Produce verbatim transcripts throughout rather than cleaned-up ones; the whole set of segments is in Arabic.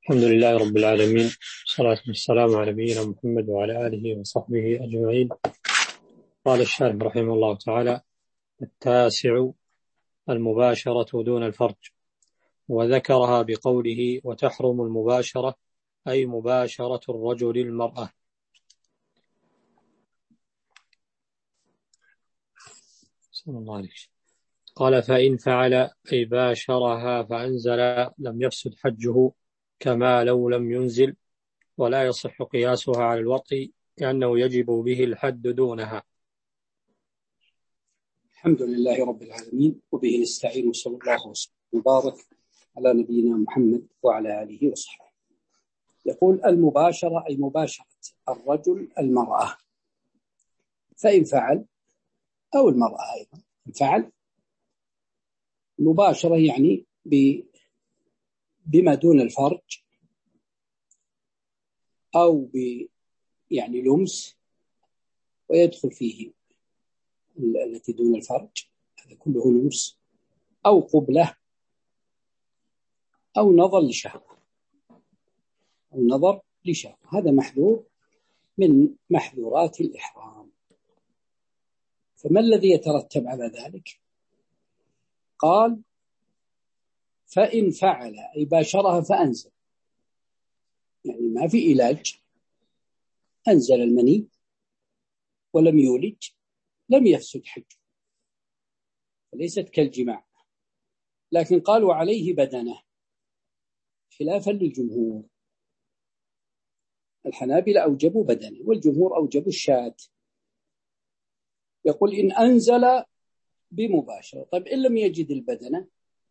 الحمد لله رب العالمين، والصلاة والسلام على نبينا محمد وعلى آله وصحبه أجمعين. قال الشارح رحمه الله تعالى: التاسع المباشرة دون الفرج، وذكرها بقوله: وتحرم المباشرة، أي مباشرة الرجل المرأة. صلى الله عليه وسلم. قال: فإن فعل أي باشرها فأنزل لم يفسد حجه كما لو لم ينزل، ولا يصح قياسها على الوطء لأنه يجب به الحد دونها. الحمد لله رب العالمين، وبه نستعين، وصلى الله وسلم وبارك على نبينا محمد وعلى آله وصحبه. يقول: المباشرة أي مباشرة الرجل المرأة، فإن فعل، أو المرأة أيضا إن فعل. مباشرة يعني بما دون الفرج، أو ب يعني لمس، ويدخل فيه التي دون الفرج، هذا كله لمس، أو قبلة، أو نظر لشهوة، أو نظر لشهوة. هذا محذور من محذورات الإحرام. فما الذي يترتب على ذلك؟ قال: فإن فعل أي باشرها فأنزل، يعني ما في علاج، أنزل المني ولم يولج، لم يفسد حجه، ليست كالجماع. لكن قال: وعليه بدنه، خلافا للجمهور. الحنابلة أوجبوا بدنه، والجمهور أوجبوا الشاة. يقول: إن أنزل بمباشرة. طيب إن لم يجد البدنة،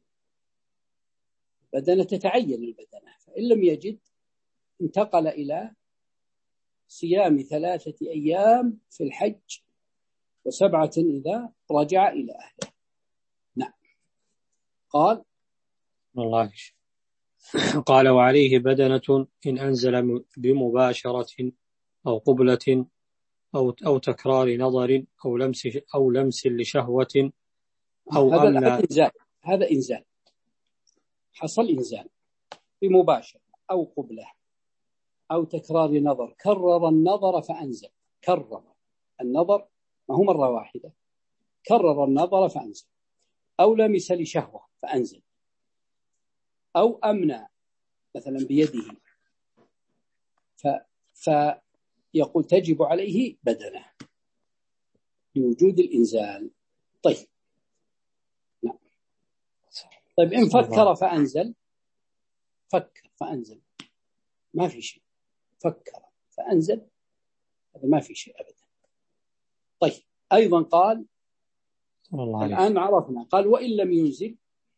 بدنة تتعين البدنة، فإن لم يجد انتقل إلى صيام ثلاثة أيام في الحج، وسبعة إذا رجع إلى أهله. نعم. قال الله قال: وعليه بدنة إن أنزل بمباشرة أو قبلة أو أو تكرار نظر أو لمس أو لمس لشهوة أو هذا أمن. إنزال، هذا إنزال، حصل إنزال بمباشرة أو قبلة أو تكرار نظر، كرر النظر فأنزل، كرر النظر، ما هو مرة واحدة، كرر النظر فأنزل، أو لمس لشهوة فأنزل، أو أمنع مثلا بيده، ف... فيقول تجب عليه بدنه لوجود الإنزال. طيب نعم. طيب إن فكر فأنزل، فكر فأنزل، ما في شيء، فكر فأنزل، هذا ما في شيء أبدا. طيب أيضا قال: الآن عرفنا، قال: وإن لم ينزل.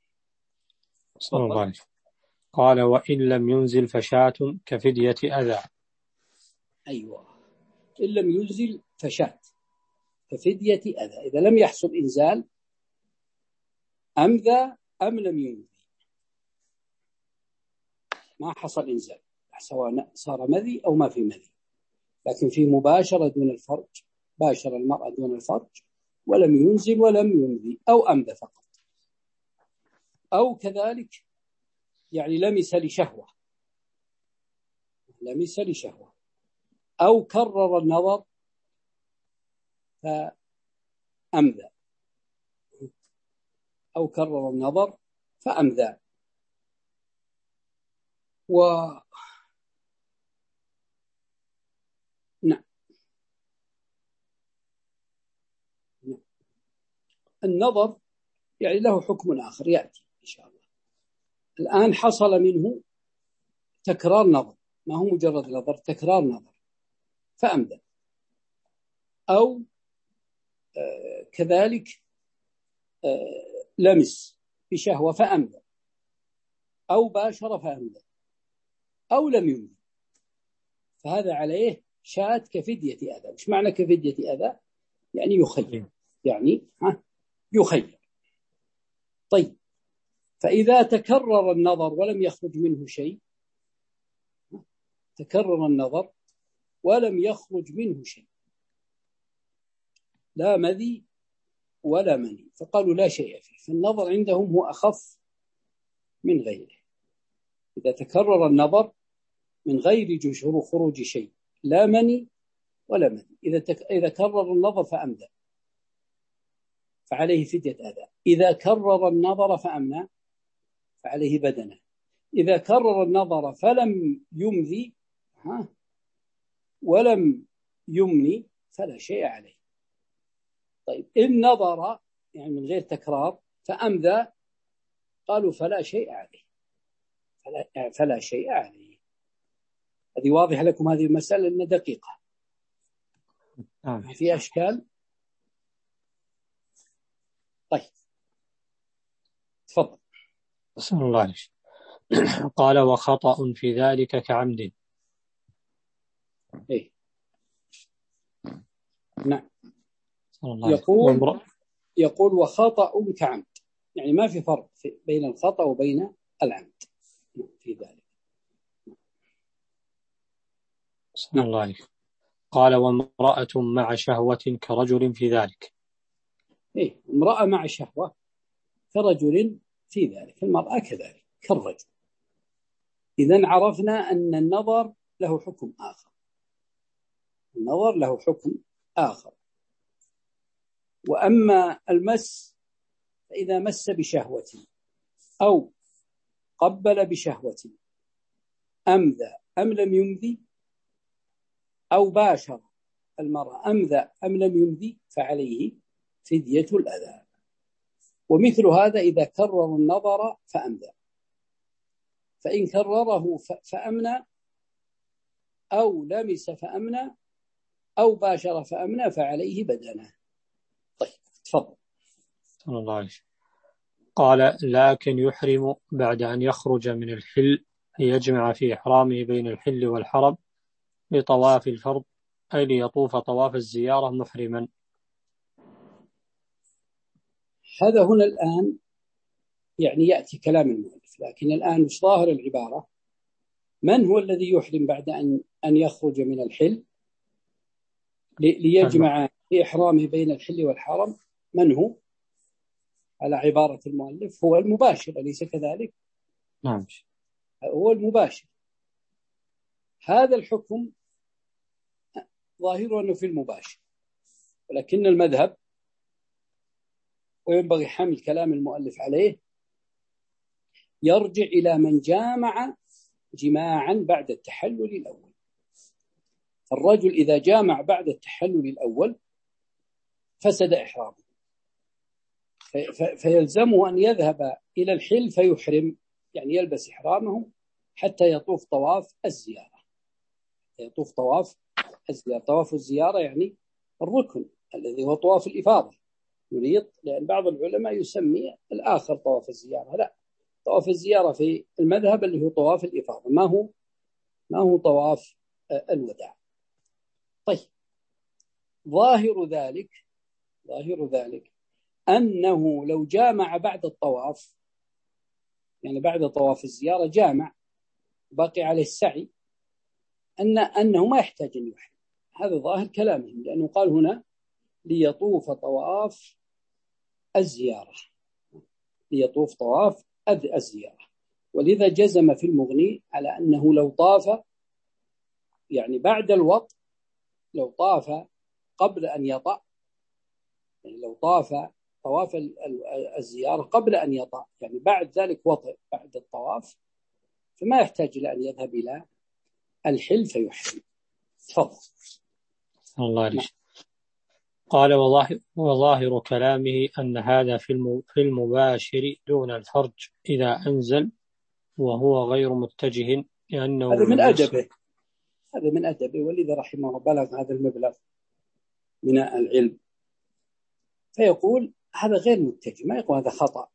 قال: وإن لم ينزل فشاة كفدية أذى. أيوة، إن لم ينزل فشاة كفدية أذى. إذا لم يحصل إنزال، أم ذا أم لم ينزل، ما حصل إنزال، سواء صار مذي أو ما في مذي، لكن في مباشرة دون الفرج، باشر المرأة دون الفرج ولم ينزل ولم ينزل، أو أمذى فقط، أو كذلك يعني لمس لشهوة، لمس لشهوة، أو كرر النظر فأمذى، أو كرر النظر فأمذى. و نعم. نعم. النظر يعني له حكم آخر يأتي إن شاء الله. الآن حصل منه تكرار نظر، ما هو مجرد نظر، تكرار نظر فأمذى، أو آه كذلك آه لمس بشهوة فأمذى، أو باشر فأمذى، أو لم يمذي، فهذا عليه شاة كفدية أذى. وش معنى كفدية أذى؟ يعني يخير، يعني ها يخير. طيب، فإذا تكرر النظر ولم يخرج منه شيء، تكرر النظر ولم يخرج منه شيء، لا مذي ولا مني، فقالوا لا شيء فيه، فالنظر عندهم هو أخف من غيره. إذا تكرر النظر من غير جشور خروج شيء لا مني ولا مني. إذا تك... إذا كرر النظر فأمدى فعليه فدية أذى. إذا كرر النظر فأمنى فعليه بدنة. إذا كرر النظر فلم يمذي ها ولم يمني فلا شيء عليه. طيب إن نظر يعني من غير تكرار فأمذى قالوا فلا شيء عليه فلا, فلا شيء عليه. هذه واضحة لكم هذه المسألة إنها دقيقة ما في أشكال. طيب تفضل. بسم الله عليك. قال وخطأ في ذلك كعمد. إيه نعم. يقول يقول وخطأ كعمد يعني ما في فرق بين الخطأ وبين العمد في ذلك. بسم الله عليك. قال وامرأة مع شهوة كرجل في ذلك. إيه امرأة مع شهوة كرجل في ذلك. المرأة كذلك كالرجل. إذن عرفنا أن النظر له حكم آخر. النظر له حكم آخر. وأما المس فإذا مس بشهوة أو قبل بشهوة أمذى أم لم يمذي أو باشر المرأة أمذى أم لم يمذي فعليه فدية الأذى. ومثل هذا إذا كرر النظر فأمذى. فإن كرره فأمنى أو لمس فأمنى أو باشر فأمنى فعليه بدنه. طيب تفضل. صلى الله عليه. قال لكن يحرم بعد أن يخرج من الحل ليجمع في إحرامه بين الحل والحرم لطواف الفرض أي ليطوف طواف الزيارة محرما. هذا هنا الآن يعني يأتي كلام المؤلف. لكن الآن مش ظاهر العبارة. من هو الذي يحرم بعد أن أن يخرج من الحل ليجمع في إحرامه بين الحل والحرم؟ من هو على عبارة المؤلف؟ هو المباشر أليس كذلك؟ نعم هو المباشر. هذا الحكم ظاهره أنه في المباشر ولكن المذهب وينبغي حمل كلام المؤلف عليه يرجع إلى من جامع جماعا بعد التحلل الأول. الرجل إذا جامع بعد التحلل الأول فسد إحرامه فيلزمه أن يذهب إلى الحل فيحرم يعني يلبس إحرامه حتى يطوف طواف الزيارة. يطوف طواف الزيارة. طواف الزيارة يعني الركن الذي هو طواف الإفاضة يريد. لأن بعض العلماء يسمي الآخر طواف الزيارة. لا طواف الزيارة في المذهب اللي هو طواف الإفاضة ما هو ما هو طواف الوداع. طيب ظاهر ذلك ظاهر ذلك أنه لو جامع بعد الطواف يعني بعد طواف الزيارة جامع باقي عليه السعي أن أنه ما يحتاج أن يحرم. هذا ظاهر كلامهم لأنه قال هنا ليطوف طواف الزيارة ليطوف طواف الزيارة. ولذا جزم في المغني على أنه لو طاف يعني بعد الوطء لو طاف قبل أن يطأ يعني لو طاف طواف الزيارة قبل أن يطأ يعني بعد ذلك وطئ بعد الطواف فما يحتاج إلى أن يذهب إلى الحل فيحرم. تفضل. الله عليك. قال وظاهر, وظاهر كلامه أن هذا في المباشر دون الفرج إذا أنزل وهو غير متجه لأنه هذا من أدبه هذا من أدبه ولذا رحمه الله بلغ هذا المبلغ من العلم فيقول هذا غير متجه ما يقول هذا خطأ.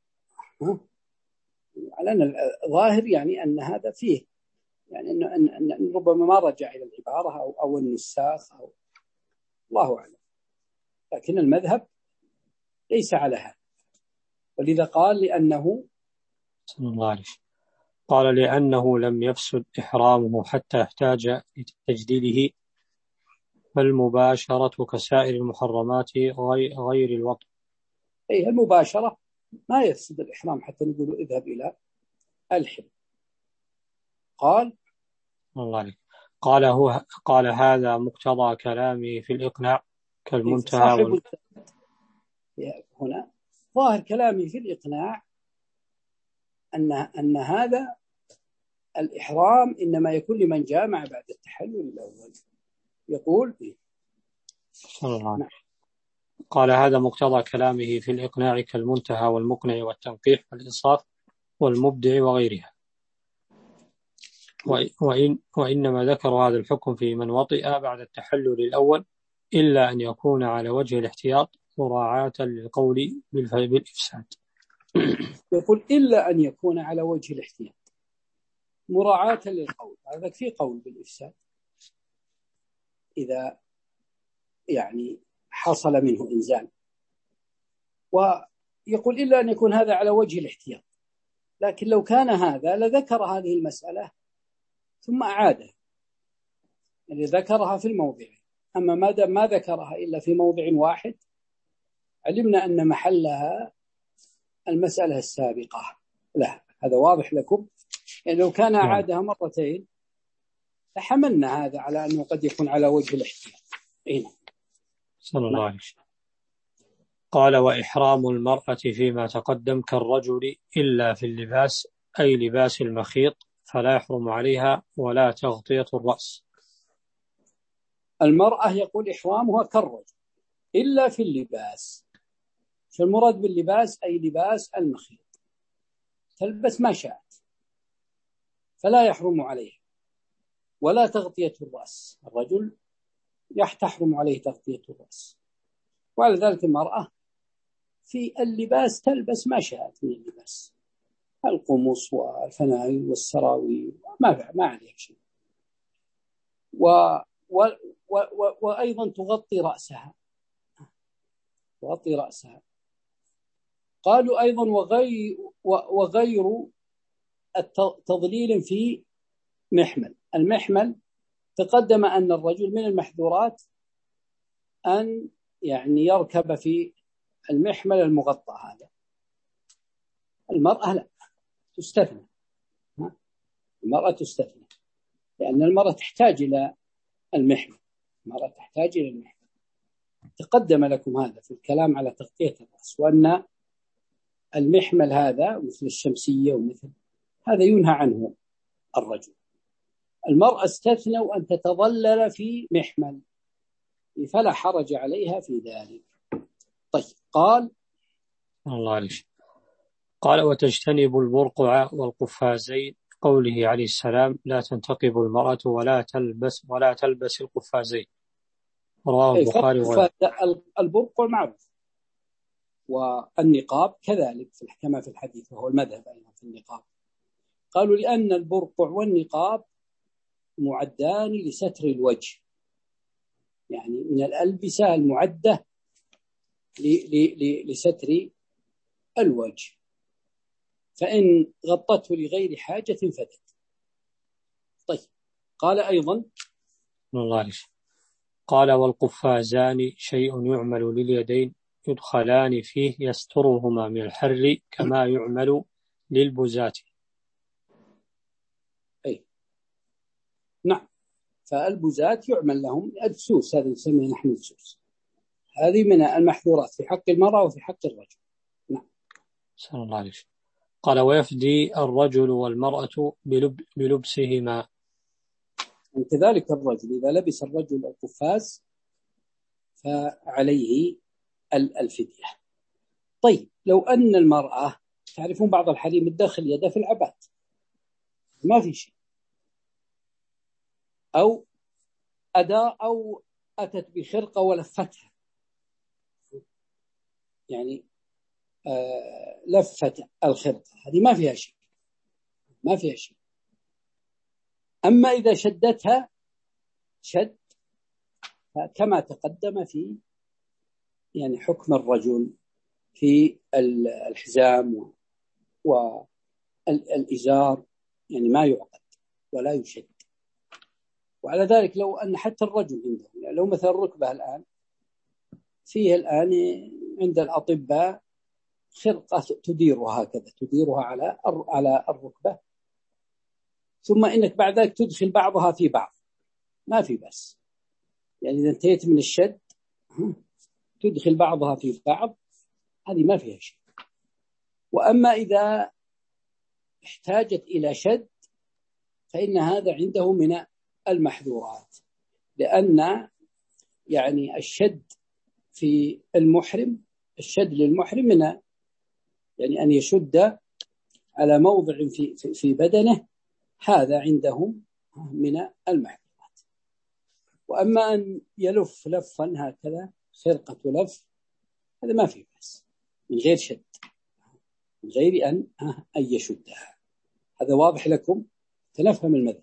على أن الظاهر يعني أن هذا فيه يعني أن, أن, أن ربما ما رجع إلى العبارة أو, أو النساخ أو الله أعلم. لكن المذهب ليس على هذا ولذا قال لأنه صلى الله عليه قال لأنه لم يفسد إحرامه حتى احتاج لتجديده فالمباشرة كسائر المحرمات غير الوطء. أي المباشرة ما يفسد الإحرام حتى نقول اذهب إلى الحل. قال الله عليك. قال هو قال هذا مقتضى كلامي في الإقناع كالمنتهى وال... هنا ظاهر كلامي في الإقناع أن أن هذا الإحرام إنما يكون لمن جامع بعد التحلل الأول. يقول صلى الله عليه. قال هذا مقتضى كلامه في الإقناع كالمنتهى والمقنع والتنقيح والإنصاف والمبدع وغيرها. وإن وإنما ذكر هذا الحكم في من وطئ بعد التحلل الأول إلا أن يكون على وجه الاحتياط مراعاة للقول بالإفساد. يقول إلا أن يكون على وجه الاحتياط مراعاة للقول، هذا في قول بالإفساد إذا يعني حصل منه إنزال. ويقول إلا أن يكون هذا على وجه الاحتياط، لكن لو كان هذا لذكر هذه المسألة ثم أعادها، يعني ذكرها في الموضع. أما ما دام ما ذكرها إلا في موضع واحد علمنا أن محلها المسألة السابقة. لا، هذا واضح لكم. يعني لو كان أعادها مرتين فحملنا هذا على أنه قد يكون على وجه الاحتياط. هنا صلى الله عليه وسلم. قال وإحرام المرأة فيما تقدم كالرجل إلا في اللباس أي لباس المخيط فلا يحرم عليها ولا تغطية الرأس. المرأة يقول إحرامها كالرجل إلا في اللباس، فالمراد باللباس أي لباس المخيط، تلبس ما شاءت فلا يحرم عليها ولا تغطية الرأس. الرجل يحرم عليه تغطية الرأس، وعلى ذلك المرأة في اللباس تلبس ما شاءت من اللباس، القمص والفنايل والسراويل ما ما عليها شيء. و و و وأيضا تغطي رأسها تغطي رأسها. قالوا أيضا وغير وغير التضليل في محمل. المحمل تقدم أن الرجل من المحظورات أن يعني يركب في المحمل المغطى هذا. المرأة لا، تستثنى. المرأة تستثنى لأن المرأة تحتاج إلى المحمل. المرأة تحتاج إلى المحمل. تقدم لكم هذا في الكلام على تغطية الرأس، وأن المحمل هذا مثل الشمسية ومثل هذا ينهى عنه الرجل. المرأة استثنوا أن تتظلل في محمل فلا حرج عليها في ذلك. طيب قال الله عليه. قال وتجتنب البرقع والقفازين قوله عليه السلام لا تنتقب المرأة ولا تلبس ولا تلبس القفازين. رواه البخاري وغيره. البرقع معروف، والنقاب كذلك في كما في الحديث، وهو المذهب أيضا في النقاب. قالوا لأن البرقع والنقاب معدان لستر الوجه، يعني من الألبسة المعدة لستر الوجه، فإن غطته لغير حاجة فدت. طيب قال أيضا الله عليه. قال والقفازان شيء يعمل لليدين يدخلان فيه يسترهما من الحر كما يعمل للبزات. أي نعم، فالبزات يعمل لهم السوس، هذا نسميه نحن السوس. هذه من المحظورات في حق المرأة وفي حق الرجل. نعم. صلى الله عليه. قال ويفدي الرجل والمرأة بلب بلبسهما. وكذلك الرجل إذا لبس الرجل القفاز فعليه الفدية. طيب لو أن المرأة، تعرفون بعض الحريم الداخل يده في العبات ما في شيء، أو أداء أو أتت بخرقة ولفتها، يعني آه لفت الخرقة، هذه ما فيها شيء ما فيها شيء. أما إذا شدتها شد كما تقدم في يعني حكم الرجل في الحزام والإزار، يعني ما يعقد ولا يشد. وعلى ذلك لو أن حتى الرجل عنده، يعني لو مثلا الركبة الآن فيه الآن عند الأطباء خرقة تديرها هكذا، تديرها على على الركبة ثم إنك بعد ذلك تدخل بعضها في بعض ما في بس، يعني إذا انتهيت من الشد تدخل بعضها في بعض هذه ما فيها شيء. وأما إذا احتاجت إلى شد فإن هذا عنده من المحذورات، لأن يعني الشد في المحرم، الشد للمحرم من يعني أن يشد على موضع في في بدنه، هذا عندهم من المحذورات. وأما أن يلف لفا هكذا خرقة لف هذا ما فيه بس من غير شد، من غير أن أن يشدها. هذا واضح لكم؟ تنفهم المذهب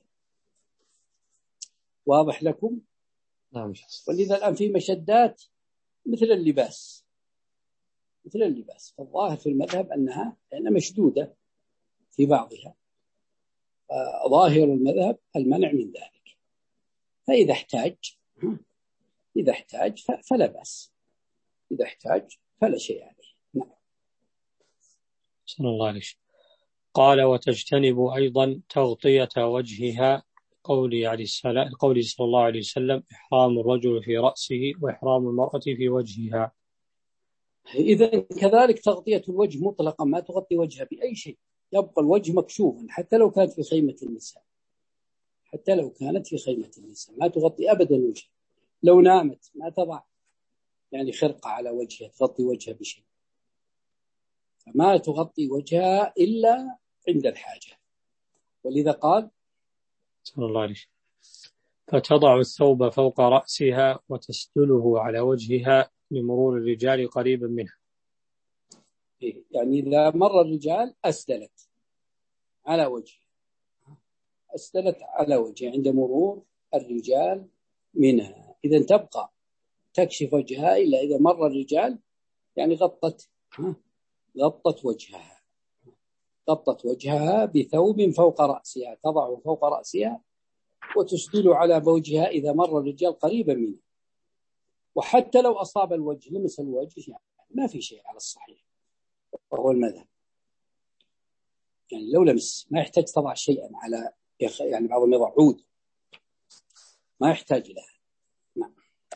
واضح لكم؟ نعم. ولذا الآن في مشدات مثل اللباس، مثل اللباس فالظاهر في المذهب أنها لأنها مشدودة في بعضها، ظاهر المذهب المنع من ذلك. فإذا احتاج إذا احتاج فلا بأس، إذا احتاج فلا شيء عليه. نعم. صلى الله عليه وسلم. قال وتجتنب أيضا تغطية وجهها قولي عليه السلام قولي صلى الله عليه وسلم إحرام الرجل في رأسه وإحرام المرأة في وجهها. إذا كذلك تغطية الوجه مطلقا ما تغطي وجهها بأي شيء، يبقى الوجه مكشوفا حتى لو كانت في خيمة النساء، حتى لو كانت في خيمة النساء ما تغطي أبدا وجهها. لو نامت ما تضع يعني خرقة على وجهها تغطي وجهها بشيء، فما تغطي وجهها إلا عند الحاجة. ولذا قال صلى الله عليه وسلم فتضع الثوب فوق رأسها وتسدله على وجهها لمرور الرجال قريبا منها. يعني إذا مر الرجال أسدلت على وجهها، أسدلت على وجهها عند مرور الرجال منها. إذا تبقى تكشف وجهها إلا إذا مر الرجال، يعني غطت غطت وجهها غطت وجهها بثوب فوق رأسها، تضع فوق رأسها وتسدل على وجهها إذا مر الرجال قريبا منه. وحتى لو أصاب الوجه لمس الوجه يعني ما في شيء على الصحيح وهو المذهب، يعني لو لمس ما يحتاج تضع شيئا على، يعني بعضهم يضع عود ما يحتاج لها. نعم.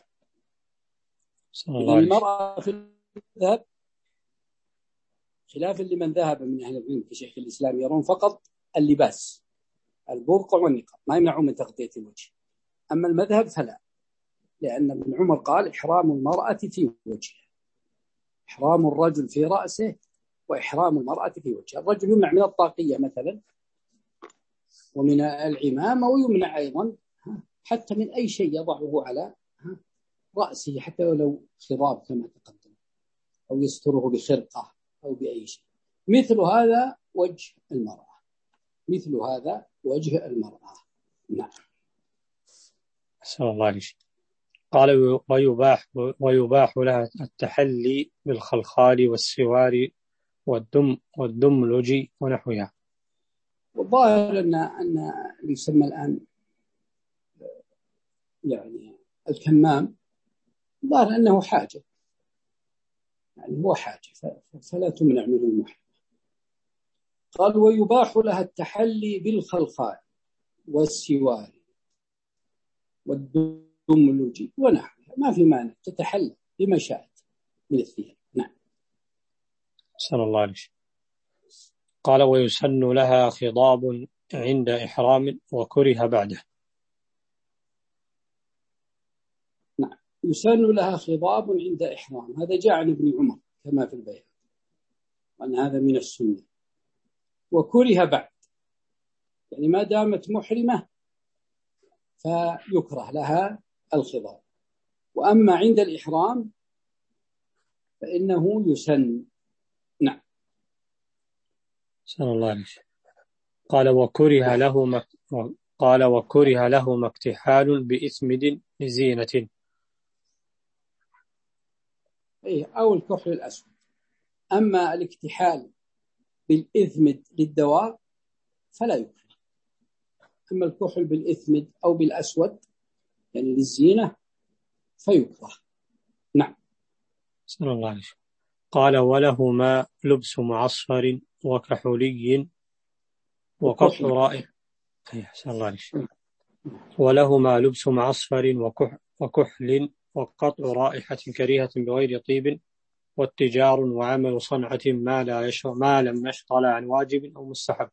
المرأة في الذهب خلاف لمن ذهب من أهل العلم كشيخ الإسلام يرون فقط اللباس البرقع والنقاب ما يمنعون من تغطية الوجه. أما المذهب فلا، لأن ابن عمر قال إحرام المرأة في وجهها، إحرام الرجل في رأسه وإحرام المرأة في وجهها. الرجل يمنع من الطاقية مثلا ومن العمامة، ويمنع أيضا حتى من أي شيء يضعه على رأسه حتى ولو خضاب كما تقدم، أو يستره بخرقة أو بأي شيء. مثل هذا وجه المرأة، مثل هذا وجه المرأة. نعم. صلى الله عليه وسلم. قال ويباح, ويباح لها التحلي بالخلخال والسوار والدم والدملج ونحوها. والظاهر أن أن يسمى الآن يعني الكمام، ظاهر أنه حاجة، يعني هو حاجة فلا تمنع منه المحرم. قال ويباح لها التحلي بالخلخال والسوار والدملج ونحوها، ما في مانع تتحلى بما شاءت من الثياب. نعم. صلى الله عليه وسلم. قال ويسن لها خضاب عند إحرام وكره بعده. نعم، يسن لها خضاب عند إحرام، هذا جاء عن ابن عمر كما في البيان، وأن هذا من السنة. وكره بعد، يعني ما دامت محرمة فيكره لها الخضاب. وأما عند الإحرام فإنه يسن. نعم. صلى الله عليه وسلم. قال وكره له مك... قال وكره له مكتحال بإثمد لزينة، إيه، أو الكحل الأسود. أما الاكتحال بالإثمد للدواء فلا يكره. أما الكحل بالإثمد أو بالأسود يعني للزينة فيكره. نعم. صلى الله عليه وسلم. قال ولهما لبس معصفر وكحولي وقص رائحة أحسن الله عليك. ولهما لبس معصفر وكح وكحل وقطع رائحة كريهة بغير طيب واتجار وعمل صنعة ما لا يشغل ما لم يشغل عن واجب أو مستحب.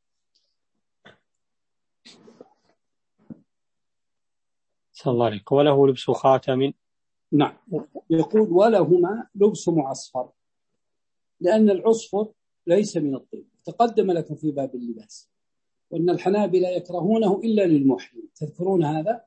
صلى الله عليك. وله لبس خاتم. نعم. يقول ولهما لبس معصفر، لأن العصفر ليس من الطيب، تقدم لكم في باب اللباس، وأن الحنابلة يكرهونه إلا للمحرم، تذكرون هذا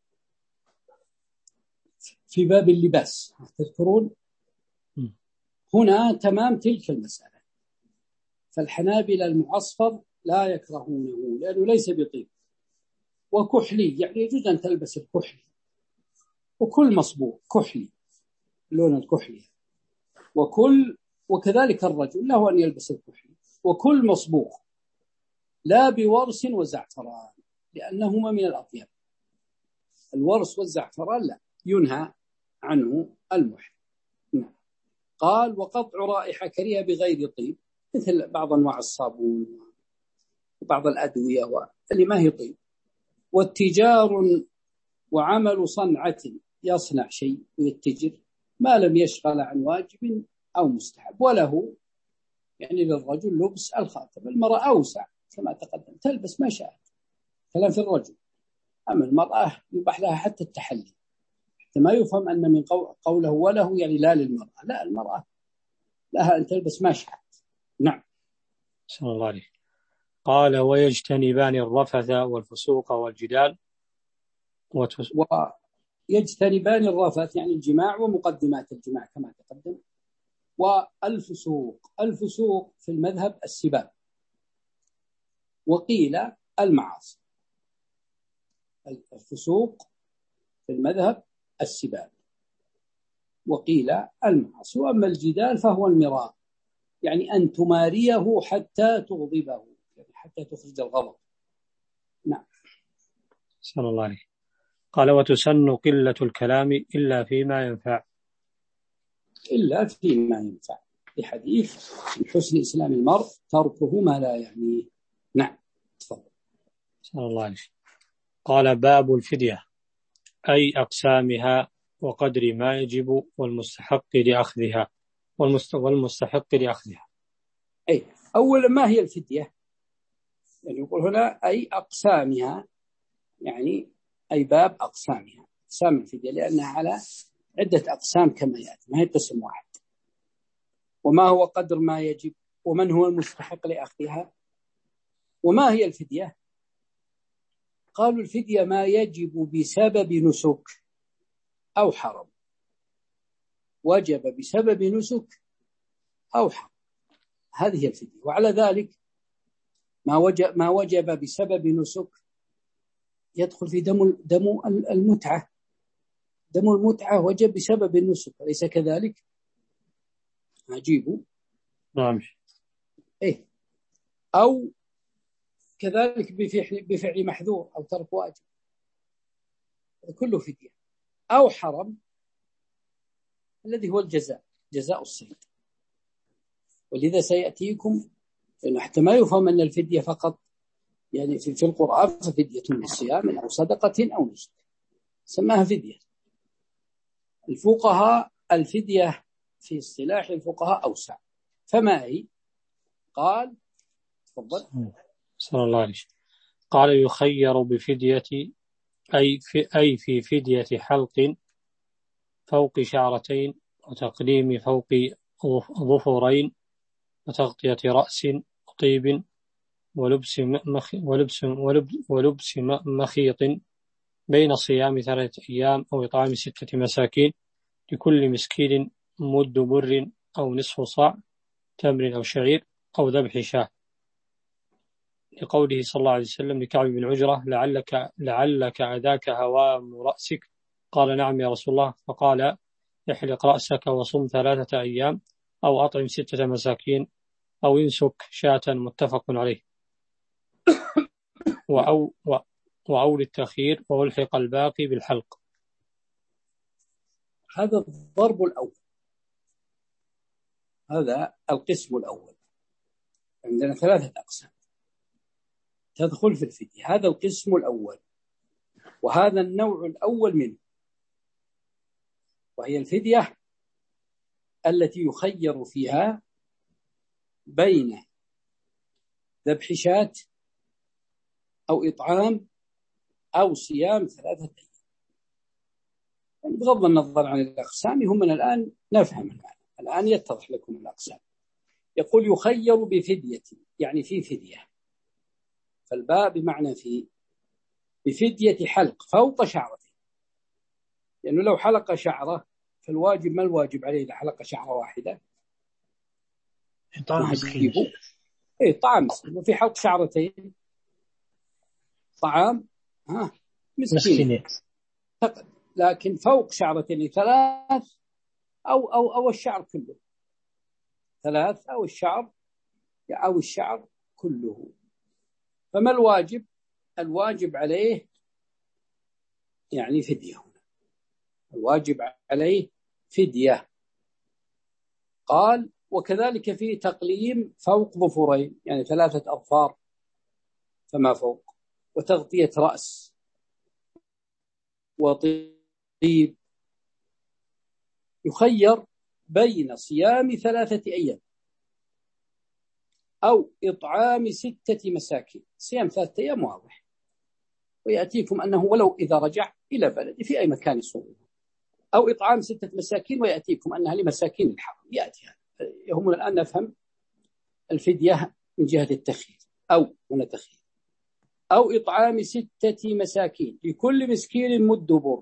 في باب اللباس، تذكرون هنا تمام تلك المسألة. فالحنابلة المعصفر لا يكرهونه لأنه ليس بطيب، وكحلي يعني يجوز أن تلبس الكحلي، وكل مصبوغ كحلي لون الكحلي، وكل وكذلك الرجل له أن يلبس الكحلي، وكل مصبوغ لا بورس وزعتران لأنهما من الأطيب. الورس والزعتران لا، ينهى عنه المحرم. قال وقطع رائحة كريهة بغير طيب، مثل بعض أنواع الصابون وبعض الأدوية اللي ما هي طيب. والتجار وعمل صنعة، يصنع شيء ويتجر ما لم يشغل عن واجب أو مستحب. وله يعني للرجل لبس الخاتم. المرأة أوسع كما تقدم، تلبس ما شاءت، كلام في الرجل. أما المرأة يباح لها حتى التحلي، حتى ما يفهم أن من قوله وله يعني لا للمرأة، لا، المرأة لها أن تلبس ما شاءت. نعم. صلى الله عليه. قال ويجتنبان الرفث والفسوق والجدال وتس... ويجتنبان الرفث يعني الجماع ومقدمات الجماع كما تقدم. والفسوق، الفسوق في المذهب السباب، وقيل المعاصي. الفسوق في المذهب السباب، وقيل المعاصي. وأما الجدال فهو المراء، يعني أن تماريه حتى تغضبه، يعني حتى تخرج الغضب. نعم. صلى الله عليه. قال وتسن قلة الكلام إلا فيما ينفع. إلا فيما ينفع، في حديث من حسن إسلام المرء تركه ما لا يعنيه. نعم تفضل. صلى الله عليه. قال باب الفدية أي أقسامها وقدر ما يجب والمستحق لأخذها والمستحق لأخذها. أي أولا ما هي الفدية؟ يعني يقول هنا أي أقسامها، يعني أي باب أقسامها، أقسام الفدية، لأنها على عدة أقسام كما يأتي، ما هي قسم واحد. وما هو قدر ما يجب، ومن هو المستحق لأخذها، وما هي الفدية؟ قالوا الفدية ما يجب بسبب نسك أو حرم، وجب بسبب نسك أو حرم، هذه الفدية. وعلى ذلك ما وجب, ما وجب بسبب نسك يدخل في دم دم المتعة. دم المتعة وجب بسبب النسك، أليس كذلك؟ عجيب. نعم. إيه. أو كذلك بفعل, بفعل محذور أو ترك واجب، كله فدية. أو حرم الذي هو الجزاء، جزاء الصيد. ولذا سيأتيكم إنه حتى ما يفهم أن الفدية فقط يعني في, في القرآن ففدية من صيام أو صدقة أو نسك، سماها فدية. الفقهاء الفدية في اصطلاح الفقهاء أوسع، فما هي؟ قال تفضل. صلى الله عليه. قال يخير بفدية أي في, أي في فدية حلق فوق شعرتين وتقليم فوق ظفرين وتغطية رأس وطيب ولبس مخ ولبس ولبس, ولبس مخيط بين صيام ثلاثة أيام أو إطعام ستة مساكين لكل مسكين مد بر أو نصف صاع تمر أو شعير أو ذبح شاة، لقوله صلى الله عليه وسلم لكعب بن عجرة لعلك, لعلك أذاك هوام رأسك، قال نعم يا رسول الله، فقال احلق رأسك وصم ثلاثة أيام أو أطعم ستة مساكين أو ينسك شاة، متفق عليه. وأو وأول التأخير وألحق الباقي بالحلق. هذا الضرب الأول، هذا القسم الأول. عندنا ثلاثة أقسام: تدخل في الفدية. هذا القسم الأول، وهذا النوع الأول منه، وهي الفدية التي يخير فيها بين ذبح شاة أو إطعام أو صيام ثلاثة أيام. يعني بغض النظر عن الأقسام، هم من الآن نفهم المعنى، الآن يتضح لكم الأقسام. يقول يخير بفدية، يعني في فدية، فالباء بمعنى في، بفدية حلق فوق شعرته، لأنه يعني لو حلق شعره فالواجب، ما الواجب عليه إذا حلق شعره واحدة؟ طعام مسكين. إيه طعام مسكين. وفي حلق شعرتين طعام ها مسكين فقط. لكن فوق شعرتين ثلاث أو أو أو الشعر كله، ثلاث أو الشعر أو الشعر كله. فما الواجب؟ الواجب عليه يعني فدية. الواجب عليه فدية. قال وكذلك في تقليم فوق ظفرين، يعني ثلاثة أظفار فما فوق، وتغطية رأس، وطيب. يخير بين صيام ثلاثة أيام أو إطعام ستة مساكين. صيام ثلاثة أيام واضح، ويأتيكم أنه ولو إذا رجع إلى بلده في أي مكان يصوم، أو إطعام ستة مساكين، ويأتيكم أنها لمساكين الحرم. يأتي هذا. هم الآن نفهم الفدية من جهة التخيير، أو هنا تخيير، أو إطعام ستة مساكين لكل مسكين مد بر.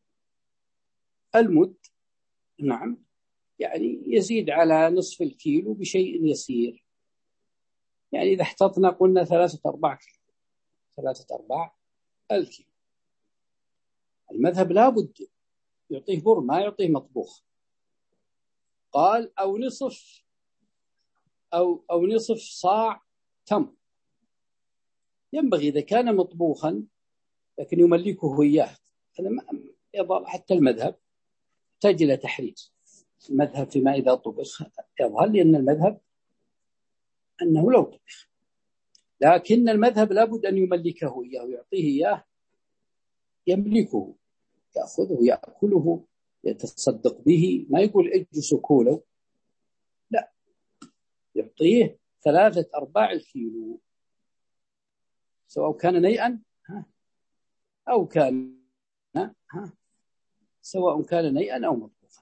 المد نعم يعني يزيد على نصف الكيلو بشيء يسير، يعني إذا احتطنا قلنا ثلاثة أرباع كيلو، ثلاثة أرباع الكيلو. المذهب لابد يعطيه بر، ما يعطيه مطبوخ. قال أو نصف أو أو نصف صاع تمر. ينبغي إذا كان مطبوخا لكن يملكه إياه، هذا يظهر حتى المذهب يحتاج إلى تحريج. المذهب فيما إذا طبخ يظهر لي أن المذهب أنه لو طبخ، لكن المذهب لابد أن يملكه إياه ويعطيه إياه، يملكه، يأخذه يأكله يتصدق به. ما يقول اجلسوا كولوا، لا، يعطيه ثلاثة أرباع الكيلو، سواء كان نيئا أو كان سواء كان نيئا أو مطبوخا.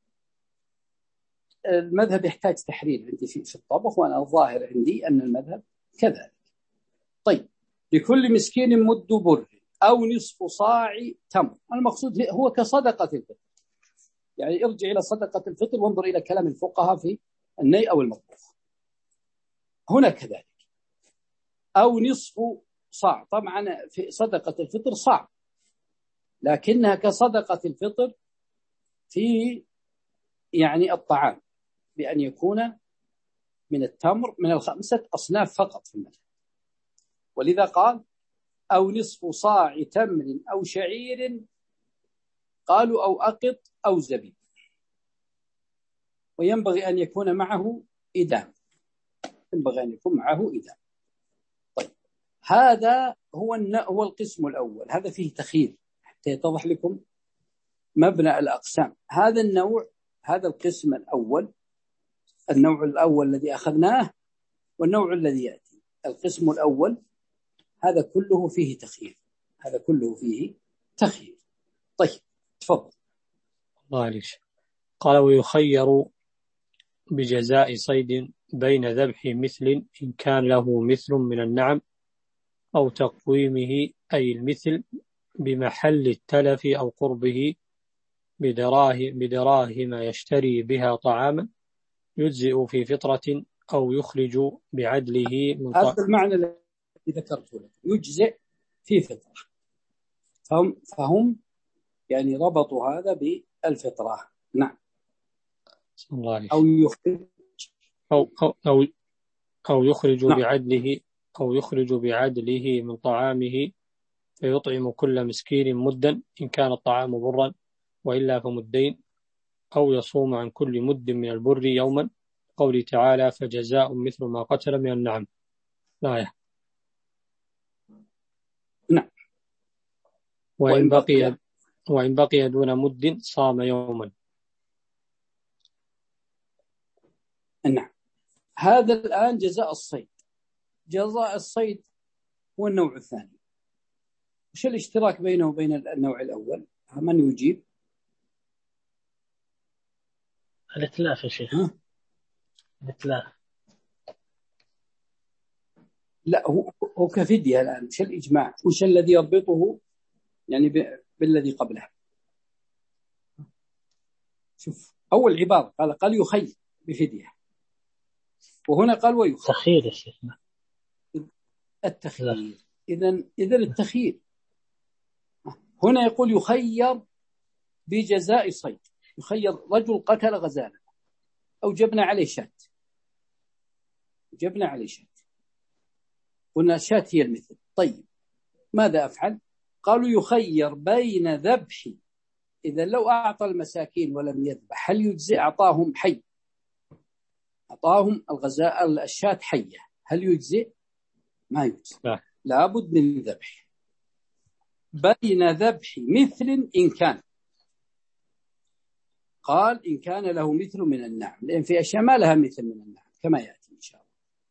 المذهب يحتاج تحرير عندي في الطبخ، وأنا الظاهر عندي أن المذهب كذلك. طيب لكل مسكين مد بر أو نصف صاع تمر. المقصود هو كصدقة الفطر، يعني ارجع إلى صدقة الفطر وانظر إلى كلام الفقهاء في النيء أو المطبوخ. هنا كذلك أو نصف صاع. طبعا في صدقة الفطر صاع، لكنها كصدقة الفطر في يعني الطعام، بأن يكون من التمر من الخمسة أصناف فقط في المذهب. ولذا قال أو نصف صاع تمر أو شعير، قالوا أو أقط أو زبيب، وينبغي أن يكون معه إدام، ينبغي أن يكون معه إدام. طيب هذا هو هو القسم الأول، هذا فيه تخيير حتى يتضح لكم مبنى الأقسام. هذا النوع، هذا القسم الأول، النوع الأول الذي أخذناه، والنوع الذي يأتي القسم الأول، هذا كله فيه تخيير، هذا كله فيه تخيير. طيب تفضل. الله عليك. قال ويخير بجزاء صيد بين ذبح مثل إن كان له مثل من النعم، أو تقويمه أي المثل بمحل التلف أو قربه بدراهم, بدراهم يشتري بها طعاما، يجزئ في فطرة أو يخرج بعدله من هذا المعنى الذي ذكرته لك، يجزئ في فطرة. فهم, فهم يعني ربطوا هذا بالفطرة. نعم. الله أو يخرج أو, أو, أو, أو يخرج نعم. بعدله أو يخرج بعدله من طعامه، فيطعم كل مسكين مدا إن كان الطعام برا، وإلا فمدين، أو يصوم عن كل مد من البر يوما، قوله تعالى فجزاء مثل ما قتل من النعم. لا وإن بقي وإن بقي دون مد صام يوما. نعم. هذا الآن جزاء الصيد. جزاء الصيد هو النوع الثاني. وش الاشتراك بينه وبين النوع الأول؟ من يجيب؟ الإتلاف يا شيخ. الإتلاف. لا، هو هو كفدية الآن. وش الإجماع؟ وش الذي يربطه يعني بالذي قبله؟ شوف أول عبارة قال قال يخير بفدية، وهنا قال ويخير. تخيير يا شيخ. التخيير. إذن إذن التخيير هنا يقول يخير بجزاء صيد. يخير رجل قتل غزالا أو جبنا عليه شاة، جبنا عليه شاة، قلنا شاة هي المثل. طيب ماذا أفعل؟ قالوا يخير بين ذبح. إذا لو أعطى المساكين ولم يذبح هل يجزئ؟ أعطاهم حي، أعطاهم الغزاء الشاة حية، هل يجزئ؟ ما يجزئ، لابد من ذبح. بين ذبح مثل إن كان، قال إن كان له مثل من النعم، لأن في أشياء ما لها مثل من النعم كما يأتي إن شاء الله.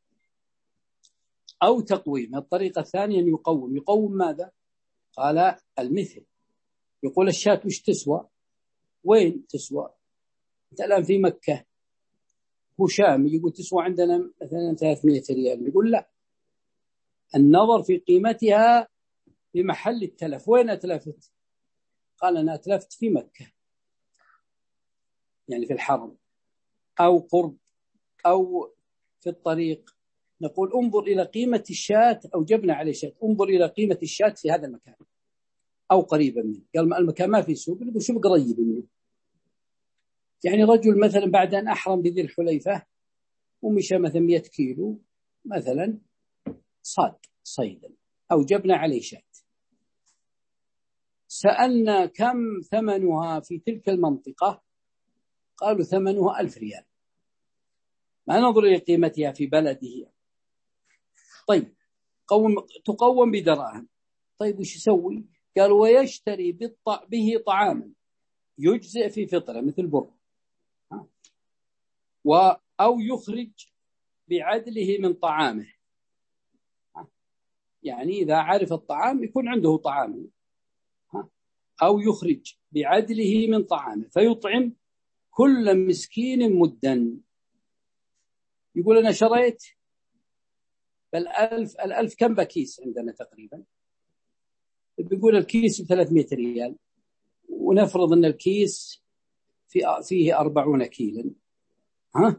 أو تقويم. الطريقة الثانية أن يقوم. يقوم ماذا؟ قال المثل. يقول الشاة وش تسوى؟ وين تسوى؟ أنت الآن في مكة، هو شام، يقول تسوى عندنا مثلا ثلاثمائة ريال، يقول لا، النظر في قيمتها بمحل التلف. وين أتلفت؟ قال أنا أتلفت في مكة، يعني في الحرم أو قرب أو في الطريق. نقول انظر إلى قيمة الشاة أو جبنا عليه شاة، انظر إلى قيمة الشاة في هذا المكان أو قريبا منه. قال المكان ما في سوق، نقول شوف قريب منه. يعني رجل مثلا بعد أن أحرم بذي الحليفة ومشى مثلا مئة كيلو مثلا، صاد صيدا أو جبنا عليه شاة، سألنا كم ثمنها في تلك المنطقة، قالوا ثمنها ألف ريال. ما ننظر إلى قيمتها في بلده. طيب قوم تقوم بدراهم. طيب وش يسوي؟ قال ويشتري به طعاما يجزئ في فطرة مثل بر، أو يخرج بعدله من طعامه. يعني إذا عرف الطعام يكون عنده طعام، أو يخرج بعدله من طعامه فيطعم كل مسكين مدا. يقول أنا شريت بالألف، الألف كم بكيس عندنا تقريبا؟ بيقول الكيس بثلاثمائة ريال، ونفرض أن الكيس فيه أربعون كيلا، ها؟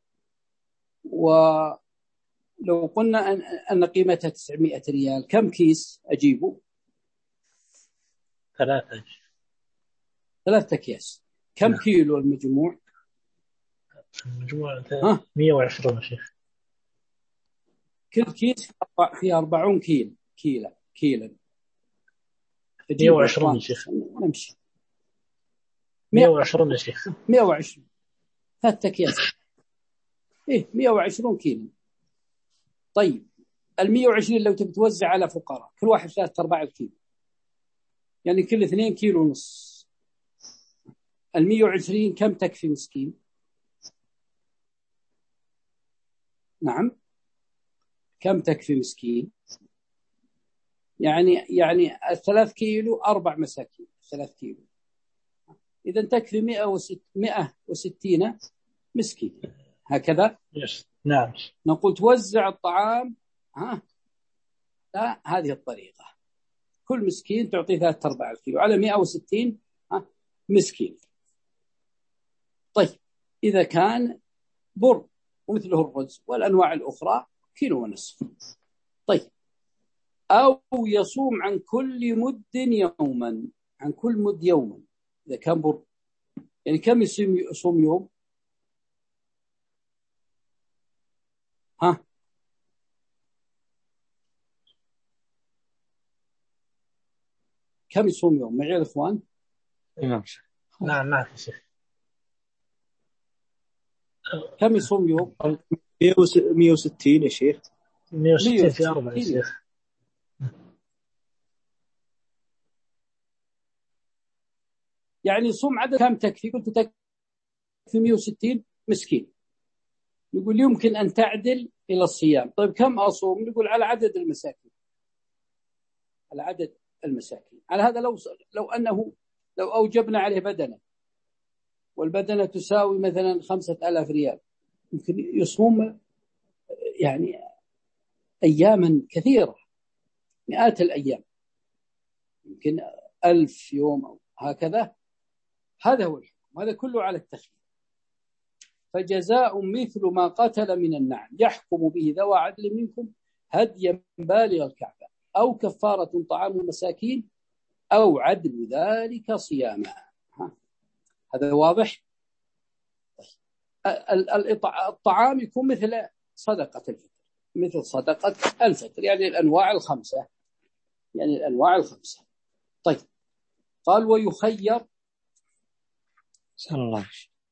ولو قلنا أن قيمتها تسعمائة ريال، كم كيس أجيبه؟ ثلاثة ثلاثة أكياس. كم نعم. كيلو المجموع؟ المجموع مئة وعشرين شيخ. كل كيس فيه أربعون كيلو كيلا كيلا مئة وعشرين شيخ. نمشي مئة وعشرين شيخ. مئة وعشرين ثلاثة أكياس، إيه مئة وعشرين كيلو. طيب المئة وعشرين لو تبي توزع على فقراء كل واحد ثلاثة أرباع الكيلو، يعني كل اثنين كيلو ونص. المئة وعشرين كم تكفي مسكين؟ نعم كم تكفي مسكين؟ يعني يعني الثلاث كيلو أربع مساكين، ثلاث كيلو إذا تكفي مئة وست مئة وستين مسكين. هكذا يس. نعم. نقول توزع الطعام، ها لا هذه الطريقة، كل مسكين تعطيه ثلاثة أرباع الكيلو على مئة وستين ها مسكين. طيب إذا كان بر ومثله الرز والأنواع الأخرى كيلو ونصف. طيب أو يصوم عن كل مد يوما، عن كل مد يوما. إذا كان بر يعني كم يصوم يوم؟ ها كم يصوم يوم معي الإخوان؟ نعم نعم نعم كم يصوم يوم؟ مئة وستين يا شيخ. مئة وستين في أربعة يا شيخ. يعني صوم عدد كم تكفي؟ قلت تكفي مئة وستين مسكين. يقول يمكن أن تعدل إلى الصيام. طيب كم أصوم؟ يقول على عدد المساكين، على عدد المساكين. على هذا لو لو أنه لو أوجبنا عليه بدنة، والبدنة تساوي مثلا خمسة آلاف ريال، يمكن يصوم يعني أياما كثيرة، مئات الأيام، يمكن ألف يوم أو هكذا. هذا هو الحكم، هذا كله على التخيير. فجزاء مثل ما قتل من النعم يحكم به ذوى عدل منكم هديا بالغ الكعبة أو كفارة طعام مساكين أو عدل ذلك صياما. هذا واضح. الطعام يكون مثل صدقة الفطر، مثل صدقة الفطر، يعني الأنواع الخمسة، يعني الأنواع الخمسة. طيب قال ويخير. سأل الله.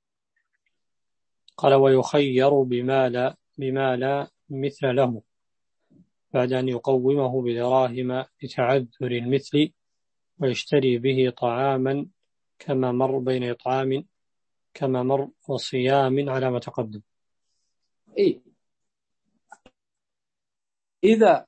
قال ويخير بما لا بما لا مثل له بعد أن يقومه بدراهم لتعذر المثل ويشتري به طعاما كما مر بين إطعام كما مر وصيام على ما تقدم. إيه؟ إذا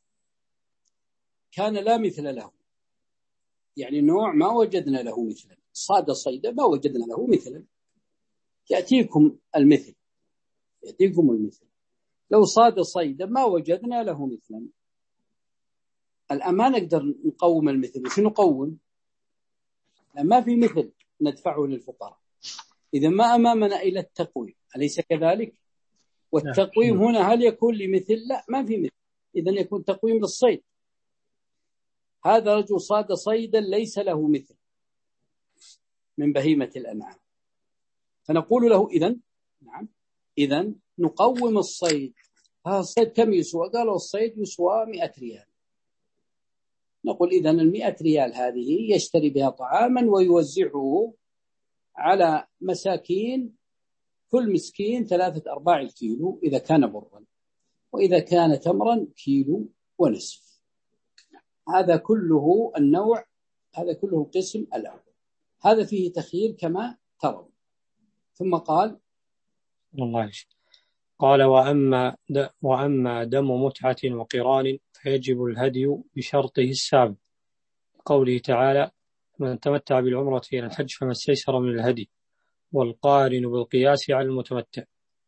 كان لا مثل له، يعني نوع ما وجدنا له مثلا، صاد صيدا ما وجدنا له مثلا، يأتيكم المثل، يأتيكم المثل. لو صاد صيدا ما وجدنا له مثلا، الآن ما نقدر نقوم المثل. وش نقوم؟ ما في مثل ندفعه للفقراء، إذا ما أمامنا إلى التقويم، أليس كذلك؟ والتقويم هنا هل يكون لمثل؟ لا، ما في مثل، إذا يكون تقويم للصيد. هذا رجل صاد صيدا ليس له مثل من بهيمة الأنعام، فنقول له إذن نعم إذن نقوم الصيد. هذا الصيد كم يسوى؟ قالوا الصيد يسوى مئة ريال. نقول إذن المئة ريال هذه يشتري بها طعاما ويوزعه على مساكين، كل مسكين ثلاثة أرباع الكيلو إذا كان برا، وإذا كان تمرا كيلو ونصف. هذا كله النوع، هذا كله القسم الأول. هذا فيه تخيير كما ترون. ثم قال الله يشهد. قال وأما وأما دم متعة وقران فيجب الهدي بشرطه السابق، قوله تعالى من تمتع بالعمرة إلى الحج فما استيسر من الهدي، والقارن بالقياس على المتمتع.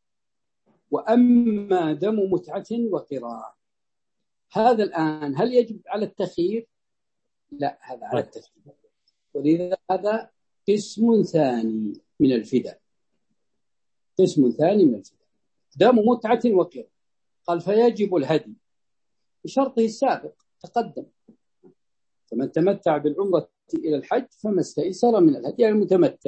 وأما دم متعة وقران، هذا الآن هل يجب على التخيير؟ لا، هذا على التخيير، ولذا هذا قسم ثاني من الفداء، قسم ثاني من الفداء. دم متعة وقران قال فيجب الهدي بشرطه السابق تقدم، فمن تمتع بالعمرة إلى الحج فما استيسر من الهدي يعني المتمتع.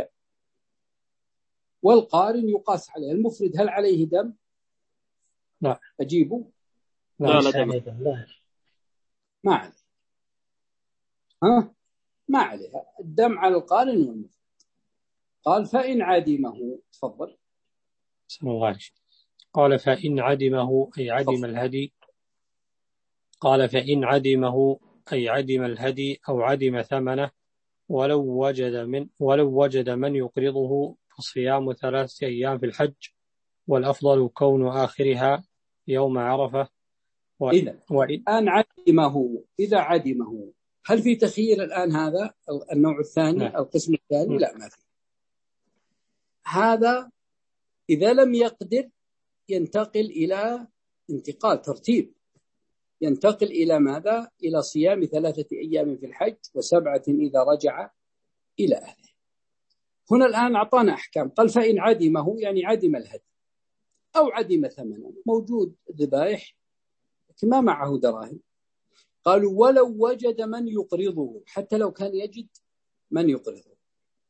والقارن يقاس عليه. المفرد هل عليه دم؟ لا. أجيبه لا لا لا دم. ما عليه. ها ما عليه الدم على القارن والمفرد. قال فإن عدمه. تفضل. بسم الله. قال فإن عدمه أي عدم الهدي. قال فإن عدمه أي عدم الهدي أو عدم ثمنه ولو وجد من ولو وجد من يقرضه فصيام ثلاثة أيام في الحج، والأفضل كون آخرها يوم عرفة. و... إذا الآن عدمه، إذا عدمه هل في تخيير الآن هذا النوع الثاني لا. أو القسم الثاني؟ لا، ما في. هذا إذا لم يقدر ينتقل إلى انتقال ترتيب، ينتقل إلى ماذا؟ إلى صيام ثلاثة أيام في الحج وسبعة إذا رجع إلى أهله. هنا الآن أعطانا أحكام. قال فإن عدمه يعني عدم الهدي أو عدم ثمنه، موجود ذبائح ما معه دراهم. قالوا ولو وجد من يقرضه، حتى لو كان يجد من يقرضه،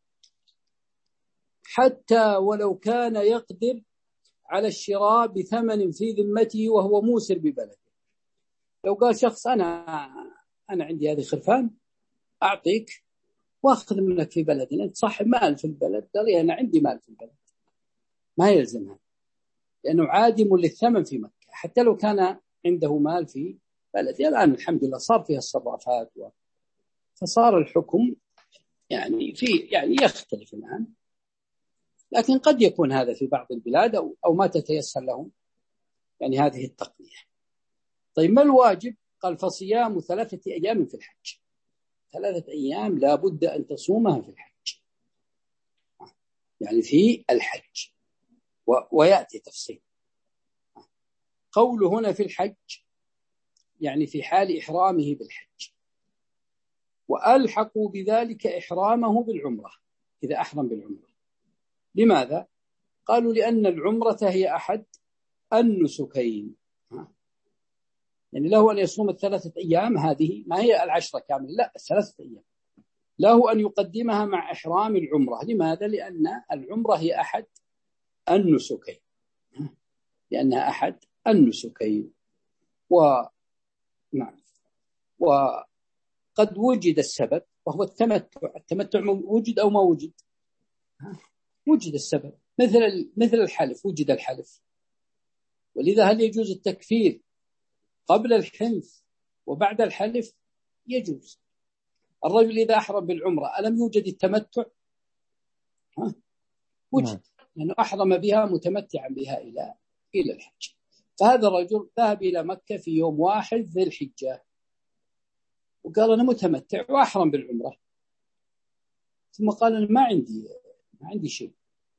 حتى ولو كان يقدر على الشراء بثمن في ذمته وهو موسر ببلده. لو قال شخص أنا أنا عندي هذه خرفان أعطيك وأخذ منك في بلدنا، أنت صاحب مال في البلد، قال أنا عندي مال في البلد، ما يلزم هذا، لأنه عادم للثمن في مكة حتى لو كان عنده مال في بلده. الآن الحمد لله صار فيها الصرافات و... فصار الحكم يعني في يعني يختلف الآن، لكن قد يكون هذا في بعض البلاد أو, أو ما تتيسر لهم يعني هذه التقنية. طيب ما الواجب؟ قال فصيام ثلاثة أيام في الحج، ثلاثة أيام لا بد أن تصومها في الحج، يعني في الحج، و... ويأتي تفصيل. قوله هنا في الحج يعني في حال إحرامه بالحج، وألحقوا بذلك إحرامه بالعمرة إذا أحرم بالعمرة. لماذا؟ قالوا لأن العمرة هي أحد النسكين، يعني له أن يصوم الثلاثة أيام، هذه ما هي العشرة كاملة، لا الثلاثة أيام، له أن يقدمها مع إحرام العمرة. لماذا؟ لأن العمرة هي أحد النسكين، لأنها أحد النسكين. و نعم، وقد وجد السبب وهو التمتع. التمتع وجد أو ما وجد؟ وجد السبب، مثل مثل الحلف، وجد الحلف. ولذا هل يجوز التكفير قبل الحنث وبعد الحلف؟ يجوز. الرجل إذا أحرم بالعمرة ألم يوجد التمتع؟ ها؟ وجد، لأنه أحرم بها متمتعا بها إلى إلى الحج. فهذا الرجل ذهب إلى مكة في يوم واحد ذي الحجة وقال أنا متمتع وأحرم بالعمرة، ثم قال أنا ما عندي ما عندي شيء،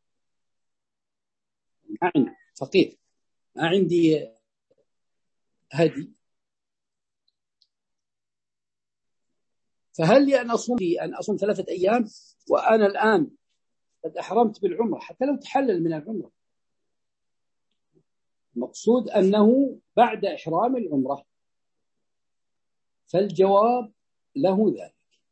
ما عندي فقير، ما عندي هدي، فهل لي أن أصوم أن أصوم ثلاثة أيام وأنا الآن قد أحرمت بالعمرة حتى لو تحلل من العمرة؟ المقصود أنه بعد إحرام العمرة، فالجواب له ذلك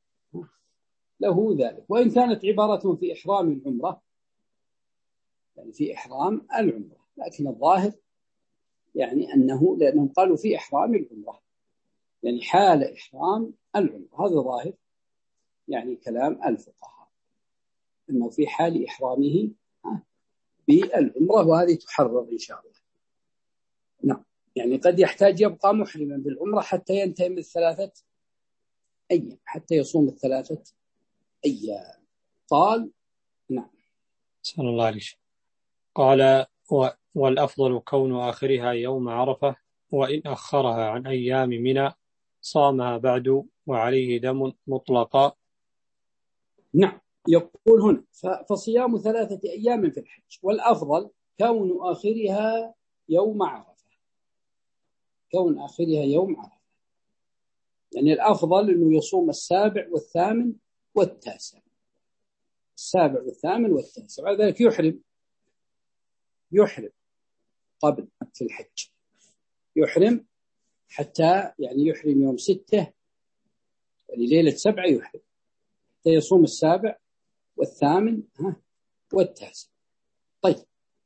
له ذلك وإن كانت عبارة في إحرام العمرة، يعني في إحرام العمرة، لكن الظاهر يعني أنه لأنهم قالوا في إحرام العمرة، يعني حال إحرام العمرة، هذا ظاهر يعني كلام الفقهاء أنه في حال إحرامه بالعمرة، وهذه تحرر إن شاء الله. نعم، يعني قد يحتاج يبقى محرما بالعمرة حتى ينتهي من الثلاثة أيام، حتى يصوم الثلاثة أيام. قال نعم. صلى الله عليه وسلم. قال والأفضل كون آخرها يوم عرفة، وإن أخرها عن أيام منى صامها بعد وعليه دم مطلقا. نعم، يقول هنا فصيام ثلاثة أيام في الحج، والأفضل كون آخرها يوم عرفة، كون آخرها يوم عرفة، يعني الأفضل أنه يصوم السابع والثامن والتاسع، السابع والثامن والتاسع، وعلى ذلك يحرم يحرم قبل في الحج، يحرم حتى يعني يحرم يوم ستة، يعني ليلة سبعة يحرم حتى يصوم السابع والثامن ها والتاسع. طيب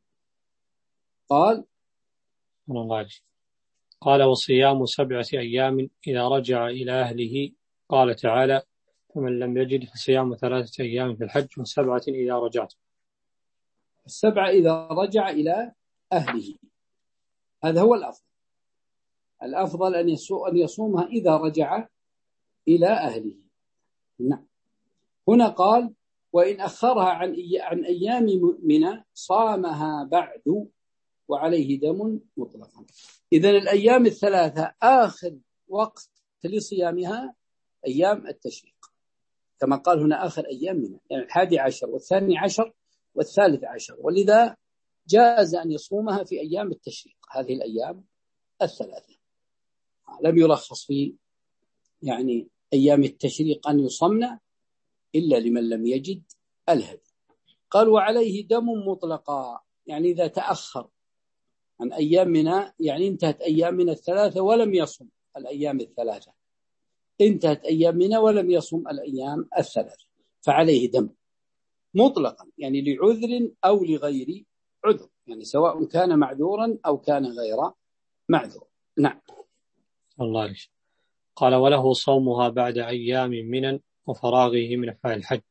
قال الله قال وصيام سبعة أيام إذا رجع إلى أهله. قال تعالى فمن لم يجد فصيام ثلاثة أيام في الحج وسبعة إذا رجعت. السبعة إذا رجع إلى أهله، هذا هو الأفضل. الأفضل أن أن يصومها إذا رجع إلى أهله. نعم، هنا قال وإن أخرها عن عن أيام منى صامها بعد وعليه دم مطلقا. إذن الأيام الثلاثة آخر وقت لصيامها أيام التشريق، كما قال هنا آخر أيام منى، يعني الحادي عشر والثاني عشر والثالث عشر، ولذا جاز أن يصومها في أيام التشريق، هذه الأيام الثلاثة. لم يرخص في يعني أيام التشريق أن يصمنا إلا لمن لم يجد الهدي. قال وعليه دم مطلقا، يعني إذا تأخر عن أيام منى، يعني انتهت أيام منى الثلاثة ولم يصم الأيام الثلاثة، انتهت أيام منى ولم يصم الأيام الثلاثة، فعليه دم مطلقا، يعني لعذر أو لغير عذر، يعني سواء كان معذورا أو كان غير معذور. نعم. الله عليه. قال وله صومها بعد أيام منى وفراغه من أفعال الحج.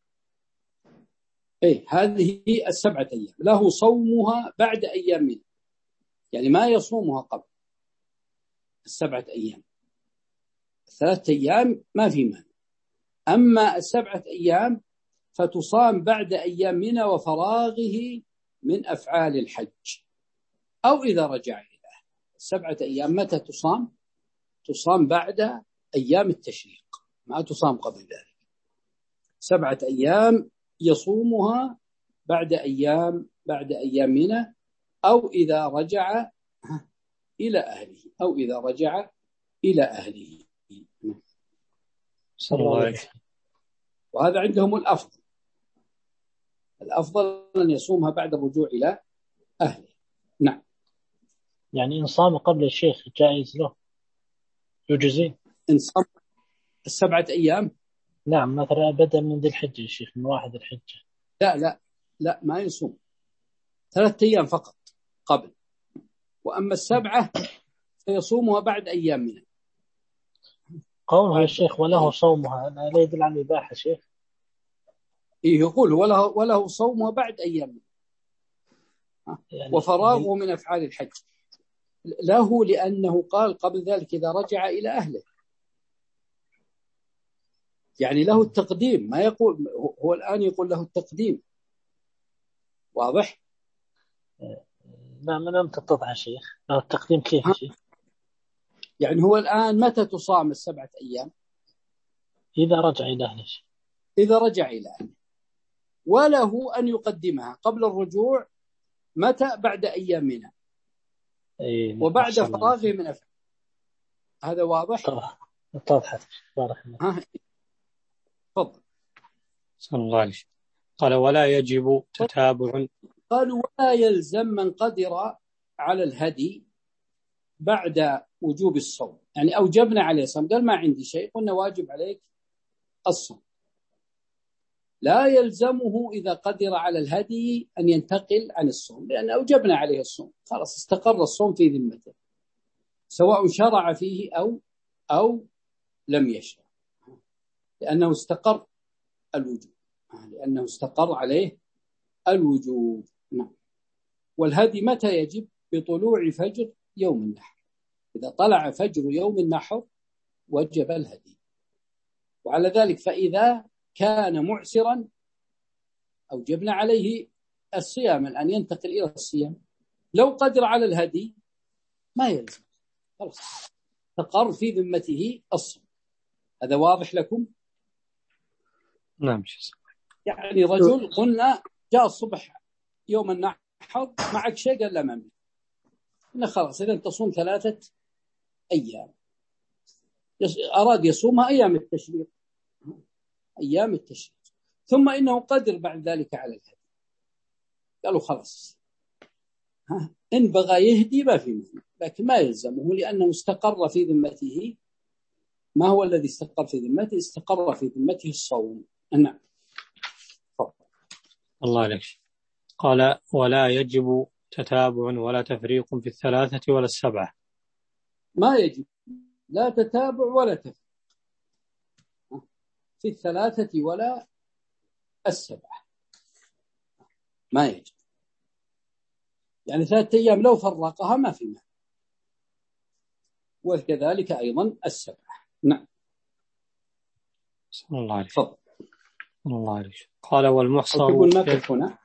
إيه، هذه السبعة أيام له صومها بعد أيام منى، يعني ما يصومها قبل السبعة أيام، الثلاثة أيام ما في مانع، أما السبعة أيام فتصام بعد أيام منى وفراغه من أفعال الحج أو إذا رجع إليه. السبعة أيام متى تصام؟ تصام بعد أيام التشريق، ما تصام قبل ذلك. سبعة أيام يصومها بعد أيام بعد أيام منى أو إذا رجع إلى أهله أو إذا رجع إلى أهله. صلى الله عليه وسلم. وهذا عندهم الأفضل، الأفضل أن يصومها بعد الرجوع إلى أهله. نعم. يعني إن صام قبل الشيخ جائز له، يجزي. إن صام السبعة أيام، نعم، مثلا بدأ من ذي الحجة يا شيخ، من واحد الحجة. لا لا لا ما يصوم، ثلاثة أيام فقط قبل، وأما السبعة فيصومها بعد أيام منها. قوله يا شيخ وله صومها لا يدل عن الإباحة شيخ. إيه يقول وله وله صومها بعد أيام منها يعني وفراغه من أفعال الحج له، لأنه قال قبل ذلك إذا رجع إلى أهله، يعني له التقديم، ما يقول هو الآن يقول له التقديم. واضح؟ لا ما لم تتضح شيخ، له التقديم كيف شيخ؟ يعني هو الآن متى تصام السبعة أيام؟ إذا رجع إلى أهله. إذا رجع إلى أهله، وله أن يقدمها قبل الرجوع متى؟ بعد أيام منها إيه وبعد فراغه من أفعال. هذا واضح؟ اتضحت. بارك الله. ها تفضل. صلى الله عليه وسلم. قال ولا يجب تتابع. قال ولا يلزم من قدر على الهدي بعد وجوب الصوم، يعني أوجبنا عليه الصوم، قال ما عندي شيء، قلنا واجب عليك الصوم. لا يلزمه إذا قدر على الهدي أن ينتقل عن الصوم، لأن أوجبنا عليه الصوم، خلاص استقر الصوم في ذمته سواء شرع فيه أو أو لم يشرع، لأنه استقر الوجوب، لأنه استقر عليه الوجوب. نعم. والهدي متى يجب؟ بطلوع فجر يوم النحر، إذا طلع فجر يوم النحر وجب الهدي. وعلى ذلك فإذا كان معسرا أوجبنا عليه الصيام، الآن ينتقل إلى الصيام. لو قدر على الهدي ما يلزم، خلاص استقر في ذمته الصوم. هذا واضح لكم؟ نعم. يعني رجل قلنا جاء الصبح يوم النحر معك شيء، قال لا ما معي، قلنا خلاص إذا تصوم ثلاثة أيام، أراد يصومها أيام التشريق أيام التشريق ثم إنه قدر بعد ذلك على الهدي، قالوا خلاص ها إن بغى يهدي ما في مثل، لكن ما يلزمه لأنه استقر في ذمته. ما هو الذي استقر في ذمته؟ استقر في ذمته الصوم. نعم. الله عليك. قال ولا يجب تتابع ولا تفريق في الثلاثة ولا السبعة. ما يجب لا تتابع ولا تفريق في الثلاثة ولا السبعة، ما يجب. يعني ثلاثة أيام لو فرقها ما في معنى، وكذلك أيضا السبعة. نعم. صلى الله عليه وسلم. الله عليه. قال والمحصر. تقول نقف هنا؟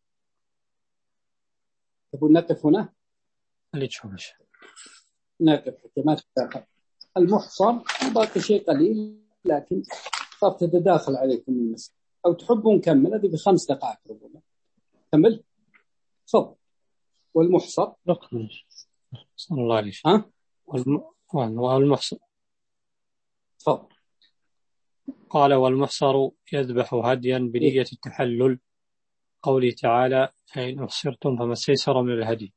تقول نقف هنا؟ اللي تشوفش. نقف حتى ما تتداخل. المحصر باقي شيء قليل لكن صار تتداخل عليكم المسألة، أو تحبون نكمل؟ هذه بخمس دقائق ربما. كمل. تفضل. والمحصر. صلى الله عليه. ها؟ والمحصر. تفضل. قال والمحصر يذبح هديا بنية التحلل، قوله تعالى فإن أحصرتم فما استيسر من الهدي.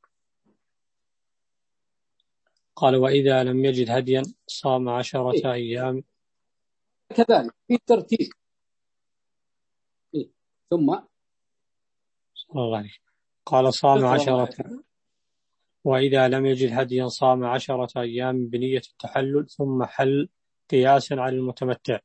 قال وإذا لم يجد هديا صام عشرة إيه؟ أيام كذلك في ترتيب. إيه؟ ثم صلى الله عليه. قال صام عشرة، وإذا لم يجد هديا صام عشرة أيام بنية التحلل ثم حل قياسا على المتمتع.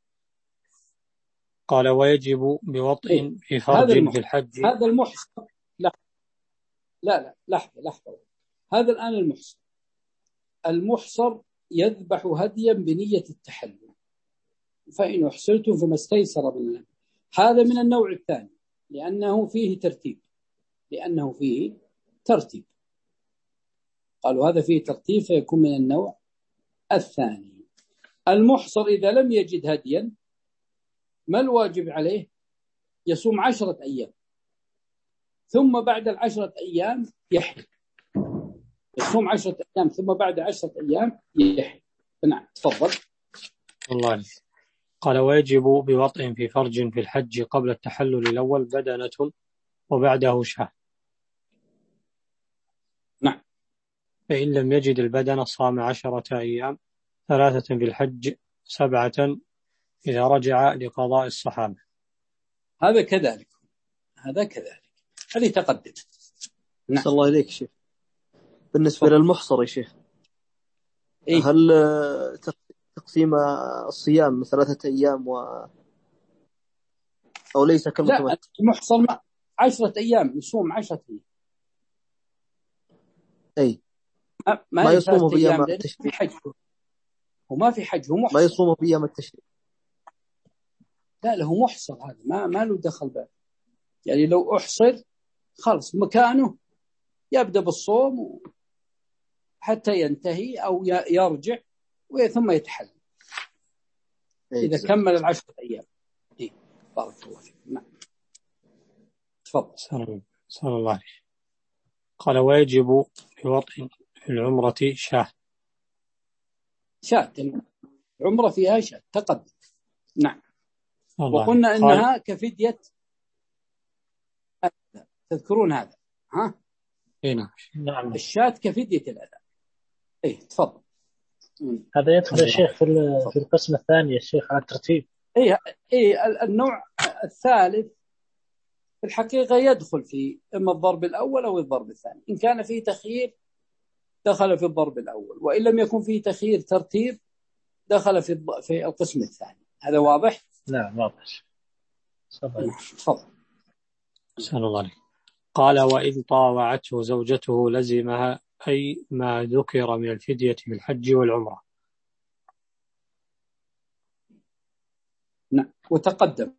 قال ويجب بوطء إيه؟ في فرج في الحج. هذا المحصر. لا لا لا لحظة لحظة، هذا الآن المحصر. المحصر يذبح هديا بنية التحلل، فإن أحصرتم فما استيسر من الهدي. هذا من النوع الثاني لأنه فيه ترتيب لأنه فيه ترتيب قالوا هذا فيه ترتيب فيكون من النوع الثاني. المحصر إذا لم يجد هديا ما الواجب عليه؟ يصوم عشرة أيام ثم بعد العشرة أيام يحل. يصوم عشرة أيام ثم بعد عشرة أيام يحل. نعم تفضل. الله قال ويجب بوطء في فرج في الحج قبل التحلل الأول بدنة وبعده شاة. نعم. فإن لم يجد البدن صام عشرة أيام ثلاثة في الحج سبعة إذا رجع لقضاء الصحابة. هذا كذلك هذا كذلك هذه تقدم. نعم. الله إليك شيخ. بالنسبة فضل. للمحصر يا شيخ إيه؟ هل تقسيم الصيام ثلاثة أيام و... أو ليس كمتمتع؟ لا المحصر ما عشرة أيام يصوم عشرة أيام. أي ما, ما يصوم بأيام التشريق وما في حج هو محصر. ما يصوم بأيام التشريق. لا له محصر هذا ما ما له دخل به. يعني لو أحصر خلص مكانه يبدأ بالصوم حتى ينتهي أو يرجع ثم يتحل إذا كمل العشرة أيام. إيه بارك الله فيك. نعم تفضل. صلى الله عليه. قال ويجب بوطء في العمرة شاة. شاة العمرة فيها شاة تقدم. نعم. وقلنا إنها كفدية. تذكرون هذا ها؟ إيه نعم. الشاة كفدية الأذى. إيه تفضل. هذا يدخل يا شيخ في في القسم الثاني يا شيخ على الترتيب. إيه إيه النوع الثالث في الحقيقة يدخل في إما الضرب الأول أو الضرب الثاني. إن كان فيه تخيير دخل في الضرب الأول وإن لم يكن فيه تخيير ترتيب دخل في في القسم الثاني. هذا واضح؟ نعم واضح. تفضل. صلى الله عليه. قال وإن طاوعته زوجته لزمها أي ما ذكر من الفدية في الحج والعمرة. نعم وتقدم.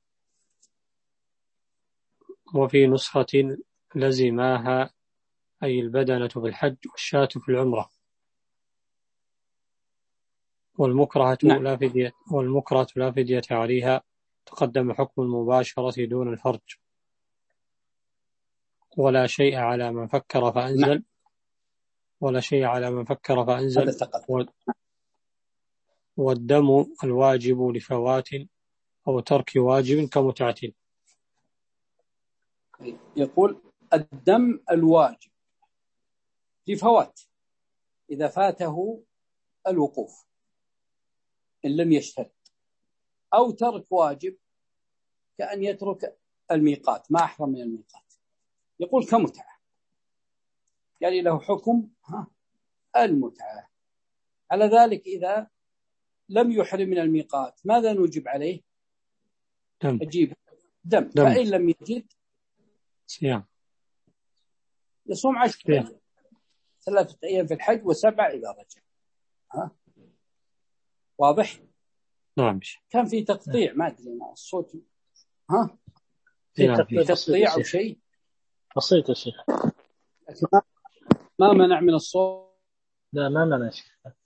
وفي نسخة لزماها أي البدنة في الحج والشاة في العمرة والمكرهة نعم. لا فدية والمكرهة لا فدية عليها. تقدم حكم المباشرة دون الفرج ولا شيء على من فكر فأنزل نعم. ولا شيء على من فكر فأنزل والدم الواجب لفوات أو ترك واجب كمتعة. يقول الدم الواجب لفوات إذا فاته الوقوف إن لم يشترط أو ترك واجب كأن يترك الميقات ما أحرم من الميقات. يقول كمتعة يعني له حكم ها المتعة. على ذلك إذا لم يحرم من الميقات ماذا نوجب عليه؟ دم. أجيب دم. دم. فإن لم يجد صيام يصوم عشرة أيام ثلاثة أيام في الحج وسبعة إذا رجع. ها واضح؟ نعم. كان في تقطيع ما أدري ما الصوت ها في نعم. تقطيع أو شيء بسيط يا شيخ. ما منع من الصوت. لا ما منع شيخ.